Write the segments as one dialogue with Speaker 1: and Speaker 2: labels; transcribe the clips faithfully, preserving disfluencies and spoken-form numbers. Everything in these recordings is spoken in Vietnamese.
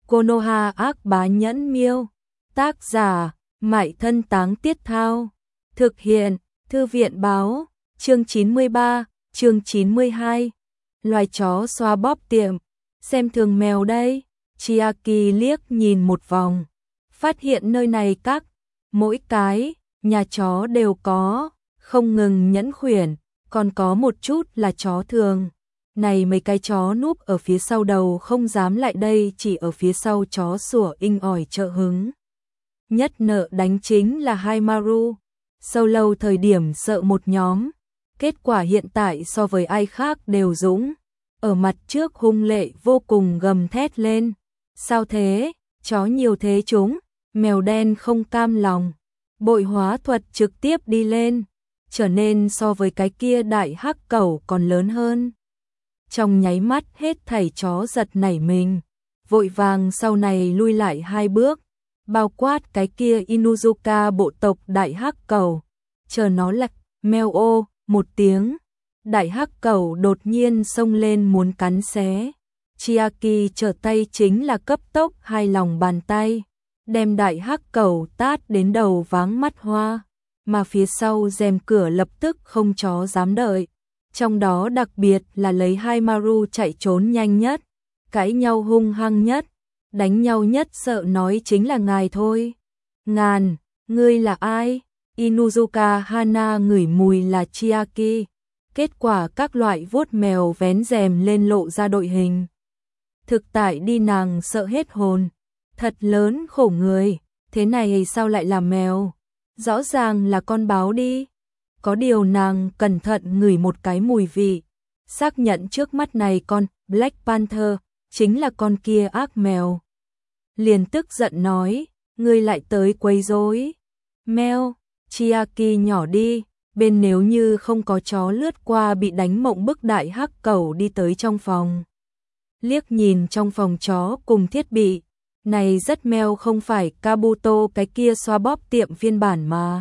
Speaker 1: Konoha ác bá nhẫn miêu. Tác giả, Mại Thân Táng Tiết Thao. Thực hiện, Thư viện báo, chương chín mươi ba, chương chín mươi hai. Loài chó xoa bóp tiệm. Xem thường mèo đây. Chiaki liếc nhìn một vòng. Phát hiện nơi này các, mỗi cái, nhà chó đều có, không ngừng nhẫn khuyển, còn có một chút là chó thường. Này mấy cái chó núp ở phía sau đầu không dám lại đây, chỉ ở phía sau chó sủa inh ỏi trợ hứng. Nhất nợ đánh chính là Haimaru. Sâu lâu thời điểm sợ một nhóm, kết quả hiện tại so với ai khác đều dũng. Ở mặt trước hung lệ vô cùng gầm thét lên. Sao thế, chó nhiều thế chúng, mèo đen không cam lòng. Bội hóa thuật trực tiếp đi lên, trở nên so với cái kia đại hắc cẩu còn lớn hơn. Trong nháy mắt hết thảy chó giật nảy mình, vội vàng sau này lui lại hai bước, bao quát cái kia Inuzuka bộ tộc đại hắc cẩu. Chờ nó lạch, meo ô, một tiếng, đại hắc cẩu đột nhiên xông lên muốn cắn xé. Chiaki trở tay chính là cấp tốc hai lòng bàn tay, đem đại hắc cẩu tát đến đầu váng mắt hoa, mà phía sau rèm cửa lập tức không chó dám đợi. Trong đó đặc biệt là lấy Haimaru chạy trốn nhanh nhất, cãi nhau hung hăng nhất, đánh nhau nhất sợ nói chính là ngài thôi. Ngàn, ngươi là ai? Inuzuka Hana ngửi mùi là Chiaki. Kết quả các loại vuốt mèo vén rèm lên lộ ra đội hình. Thực tại đi nàng sợ hết hồn. Thật lớn khổ người, thế này sao lại là mèo? Rõ ràng là con báo đi. Có điều nàng cẩn thận ngửi một cái mùi vị, xác nhận trước mắt này con Black Panther chính là con kia ác mèo. Liền tức giận nói, ngươi lại tới quấy rối. Mèo, Chiaki nhỏ đi, bên nếu như không có chó lướt qua bị đánh mộng bức đại hắc cẩu đi tới trong phòng. Liếc nhìn trong phòng chó cùng thiết bị, này rất mèo không phải Kabuto cái kia xoa bóp tiệm phiên bản mà.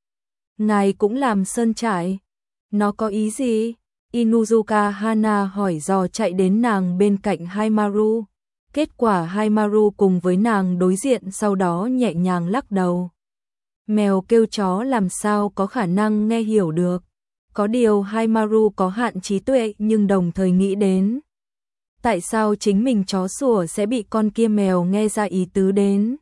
Speaker 1: Ngài cũng làm sơn trại. Nó có ý gì? Inuzuka Hana hỏi dò chạy đến nàng bên cạnh Haimaru. Kết quả Haimaru cùng với nàng đối diện sau đó nhẹ nhàng lắc đầu. Mèo kêu chó làm sao có khả năng nghe hiểu được. Có điều Haimaru có hạn trí tuệ nhưng đồng thời nghĩ đến. Tại sao chính mình chó sủa sẽ bị con kia mèo nghe ra ý tứ đến?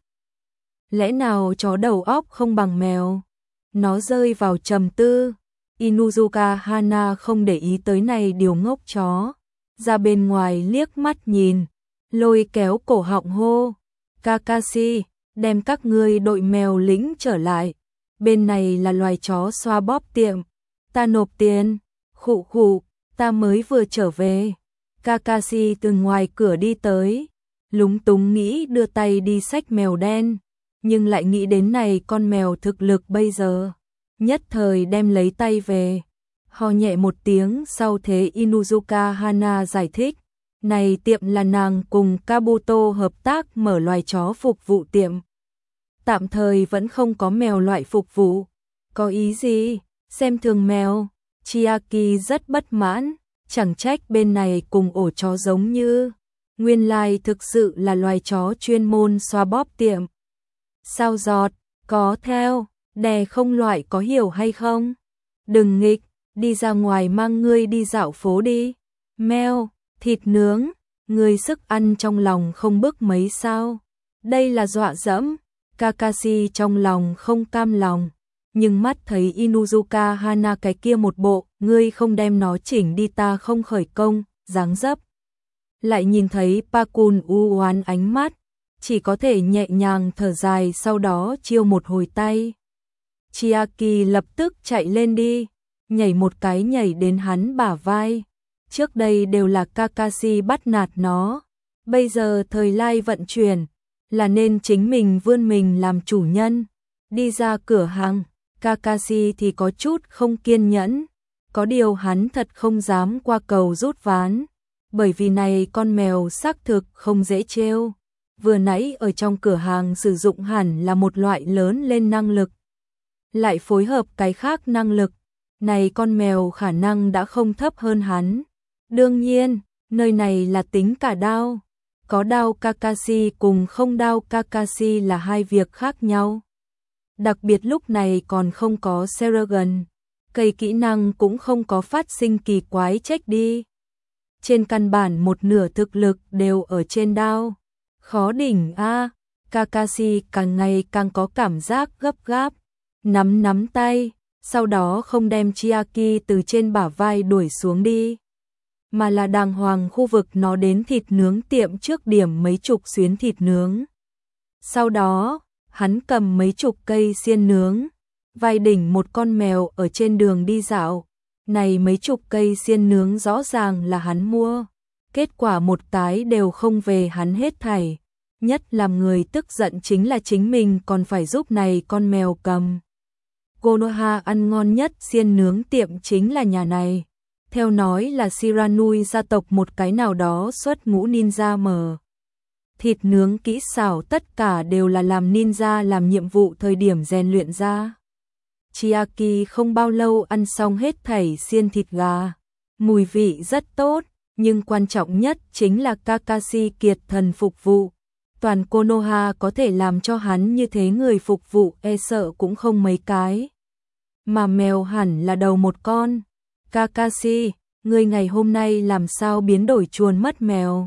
Speaker 1: Lẽ nào chó đầu óc không bằng mèo? Nó rơi vào trầm tư. Inuzuka Hana không để ý tới này điều ngốc chó. Ra bên ngoài liếc mắt nhìn, lôi kéo cổ họng hô. Kakashi, đem các ngươi đội mèo lính trở lại. Bên này là loài chó xoa bóp tiệm. Ta nộp tiền. Khụ khụ, ta mới vừa trở về. Kakashi từ ngoài cửa đi tới. Lúng túng nghĩ đưa tay đi xách mèo đen. Nhưng lại nghĩ đến này con mèo thực lực bây giờ. Nhất thời đem lấy tay về. Ho nhẹ một tiếng sau thế Inuzuka Hana giải thích. Này tiệm là nàng cùng Kabuto hợp tác mở loài chó phục vụ tiệm. Tạm thời vẫn không có mèo loại phục vụ. Có ý gì? Xem thường mèo. Chiaki rất bất mãn. Chẳng trách bên này cùng ổ chó giống như. Nguyên lai thực sự là loài chó chuyên môn xoa bóp tiệm. Sao giọt, có theo, đè không loại có hiểu hay không? Đừng nghịch, đi ra ngoài mang ngươi đi dạo phố đi. Mèo, thịt nướng, ngươi sức ăn trong lòng không bức mấy sao? Đây là dọa dẫm. Kakashi trong lòng không cam lòng, nhưng mắt thấy Inuzuka Hana cái kia một bộ, ngươi không đem nó chỉnh đi ta không khởi công, dáng dấp. Lại nhìn thấy Pakun u oán ánh mắt, chỉ có thể nhẹ nhàng thở dài sau đó chiêu một hồi tay. Chiaki lập tức chạy lên đi, nhảy một cái nhảy đến hắn bả vai. Trước đây đều là Kakashi bắt nạt nó, bây giờ thời lai vận chuyển, là nên chính mình vươn mình làm chủ nhân. Đi ra cửa hàng, Kakashi thì có chút không kiên nhẫn, có điều hắn thật không dám qua cầu rút ván, bởi vì này con mèo xác thực không dễ trêu. Vừa nãy ở trong cửa hàng sử dụng hẳn là một loại lớn lên năng lực, lại phối hợp cái khác năng lực, này con mèo khả năng đã không thấp hơn hắn. Đương nhiên, nơi này là tính cả đao, Có đao Kakashi cùng không đao Kakashi là hai việc khác nhau. Đặc biệt lúc này còn không có Seragon, cây kỹ năng cũng không có phát sinh kỳ quái trách đi. Trên căn bản một nửa thực lực đều ở trên đao. Khó đỉnh a. À, Kakashi càng ngày càng có cảm giác gấp gáp, nắm nắm tay, sau đó không đem Chiaki từ trên bả vai đuổi xuống đi, mà là đàng hoàng khu vực nó đến thịt nướng tiệm trước điểm mấy chục xuyến thịt nướng. Sau đó, hắn cầm mấy chục cây xiên nướng, vai đỉnh một con mèo ở trên đường đi dạo. Này mấy chục cây xiên nướng rõ ràng là hắn mua, kết quả một cái đều không về hắn hết thảy. Nhất làm người tức giận chính là chính mình còn phải giúp này con mèo cầm. Konoha ăn ngon nhất xiên nướng tiệm chính là nhà này. Theo nói là Shiranui gia tộc một cái nào đó xuất ngũ ninja mở. Thịt nướng kỹ xảo tất cả đều là làm ninja làm nhiệm vụ thời điểm rèn luyện ra. Chiaki không bao lâu ăn xong hết thảy xiên thịt gà. Mùi vị rất tốt, nhưng quan trọng nhất chính là Kakashi kiệt thần phục vụ. Toàn Konoha có thể làm cho hắn như thế người phục vụ e sợ cũng không mấy cái. Mà mèo hẳn là đầu một con. Kakashi, ngươi ngày hôm nay làm sao biến đổi chuồn mất mèo?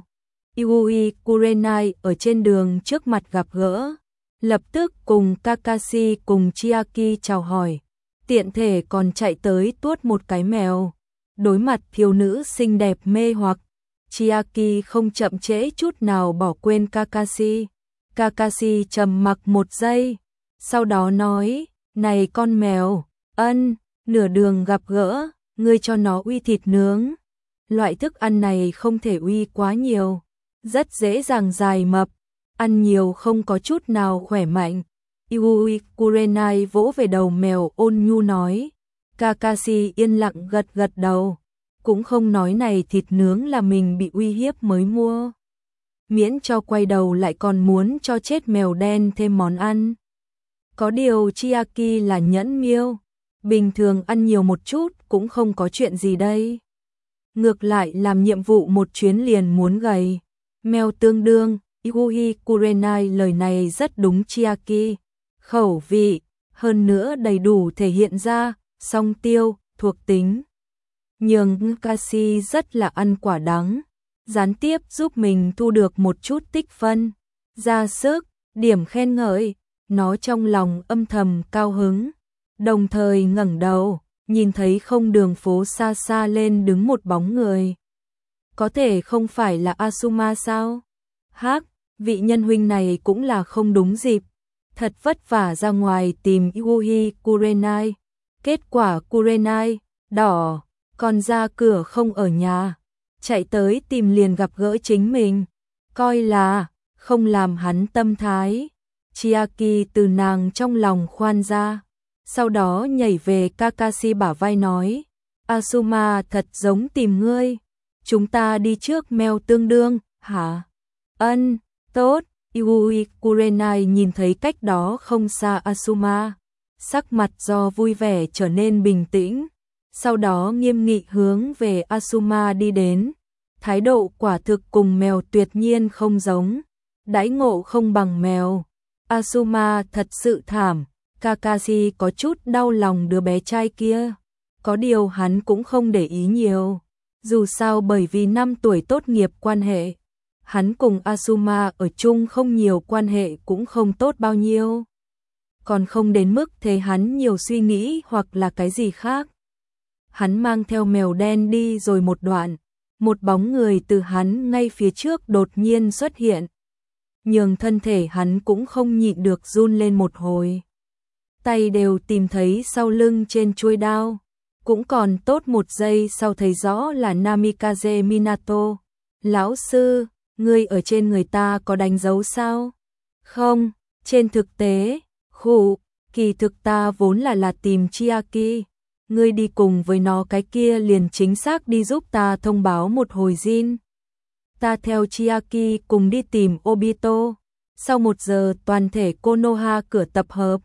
Speaker 1: Yui Kurenai ở trên đường trước mặt gặp gỡ, lập tức cùng Kakashi cùng Chiaki chào hỏi, tiện thể còn chạy tới tuốt một cái mèo. Đối mặt thiếu nữ xinh đẹp mê hoặc, Chiaki không chậm trễ chút nào bỏ quên Kakashi. Kakashi trầm mặc một giây, sau đó nói, này con mèo, ân, nửa đường gặp gỡ, ngươi cho nó uy thịt nướng. Loại thức ăn này không thể uy quá nhiều, rất dễ dàng dài mập, ăn nhiều không có chút nào khỏe mạnh. Yui Kurenai vỗ về đầu mèo ôn nhu nói. Kakashi yên lặng gật gật đầu, cũng không nói này thịt nướng là mình bị uy hiếp mới mua. Miễn cho quay đầu lại còn muốn cho chết mèo đen thêm món ăn. Có điều Chiaki là nhẫn miêu, bình thường ăn nhiều một chút cũng không có chuyện gì đây. Ngược lại làm nhiệm vụ một chuyến liền muốn gầy. Mèo tương đương, Yui Kurenai lời này rất đúng Chiaki. Khẩu vị, hơn nữa đầy đủ thể hiện ra, song tiêu, thuộc tính. Nhưng Kakashi rất là ăn quả đắng, gián tiếp giúp mình thu được một chút tích phân, ra sức, điểm khen ngợi, nó trong lòng âm thầm cao hứng. Đồng thời ngẩng đầu, nhìn thấy không đường phố xa xa lên đứng một bóng người. Có thể không phải là Asuma sao? Hắc, vị nhân huynh này cũng là không đúng dịp. Thật vất vả ra ngoài tìm Yui Kurenai. Kết quả Kurenai, đỏ, còn ra cửa không ở nhà. Chạy tới tìm liền gặp gỡ chính mình. Coi là, không làm hắn tâm thái. Chiaki từ nàng trong lòng khoan ra. Sau đó nhảy về Kakashi bả vai nói. Asuma thật giống tìm ngươi. Chúng ta đi trước mèo tương đương, hả? Ân, tốt. Yui Kurenai nhìn thấy cách đó không xa Asuma. Sắc mặt do vui vẻ trở nên bình tĩnh. Sau đó nghiêm nghị hướng về Asuma đi đến. Thái độ quả thực cùng mèo tuyệt nhiên không giống. Đãi ngộ không bằng mèo. Asuma thật sự thảm. Kakashi có chút đau lòng đứa bé trai kia. Có điều hắn cũng không để ý nhiều. Dù sao bởi vì năm tuổi tốt nghiệp quan hệ. Hắn cùng Asuma ở chung không nhiều quan hệ cũng không tốt bao nhiêu. Còn không đến mức thế hắn nhiều suy nghĩ hoặc là cái gì khác. Hắn mang theo mèo đen đi rồi một đoạn. Một bóng người từ hắn ngay phía trước đột nhiên xuất hiện. Nhường thân thể hắn cũng không nhịn được run lên một hồi. Tay đều tìm thấy sau lưng trên chuôi đao. Cũng còn tốt một giây sau thấy rõ là Namikaze Minato. Lão sư, ngươi ở trên người ta có đánh dấu sao? Không, trên thực tế, khụ, kỳ thực ta vốn là là tìm Chiaki. Ngươi đi cùng với nó cái kia liền chính xác đi giúp ta thông báo một hồi Jin. Ta theo Chiaki cùng đi tìm Obito. Sau một giờ toàn thể Konoha cửa tập hợp.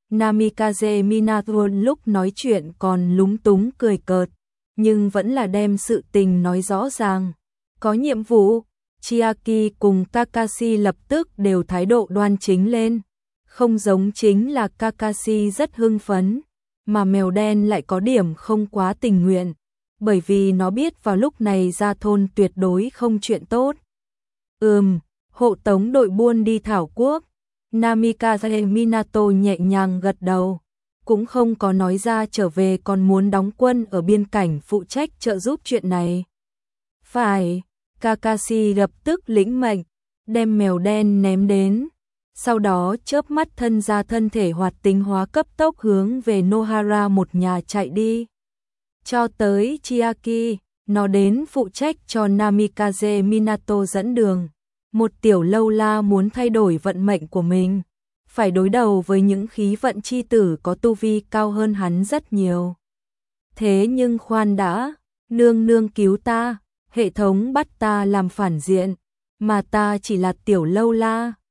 Speaker 1: Namikaze Minato lúc nói chuyện còn lúng túng cười cợt, nhưng vẫn là đem sự tình nói rõ ràng. Có nhiệm vụ, Chiaki cùng Kakashi lập tức đều thái độ đoan chính lên. Không giống chính là Kakashi rất hưng phấn, mà mèo đen lại có điểm không quá tình nguyện, bởi vì nó biết vào lúc này ra thôn tuyệt đối không chuyện tốt. Ừm, hộ tống đội buôn đi thảo quốc. Namikaze Minato nhẹ nhàng gật đầu, cũng không có nói ra trở về còn muốn đóng quân ở biên cảnh phụ trách trợ giúp chuyện này. Phải, Kakashi lập tức lĩnh mệnh, đem mèo đen ném đến, sau đó chớp mắt thân ra thân thể hoạt tính hóa cấp tốc hướng về Nohara một nhà chạy đi. Cho tới Chiaki, nó đến phụ trách cho Namikaze Minato dẫn đường. Một tiểu lâu la muốn thay đổi vận mệnh của mình, phải đối đầu với những khí vận chi tử có tu vi cao hơn hắn rất nhiều. Thế nhưng khoan đã, nương nương cứu ta, hệ thống bắt ta làm phản diện, mà ta chỉ là tiểu lâu la.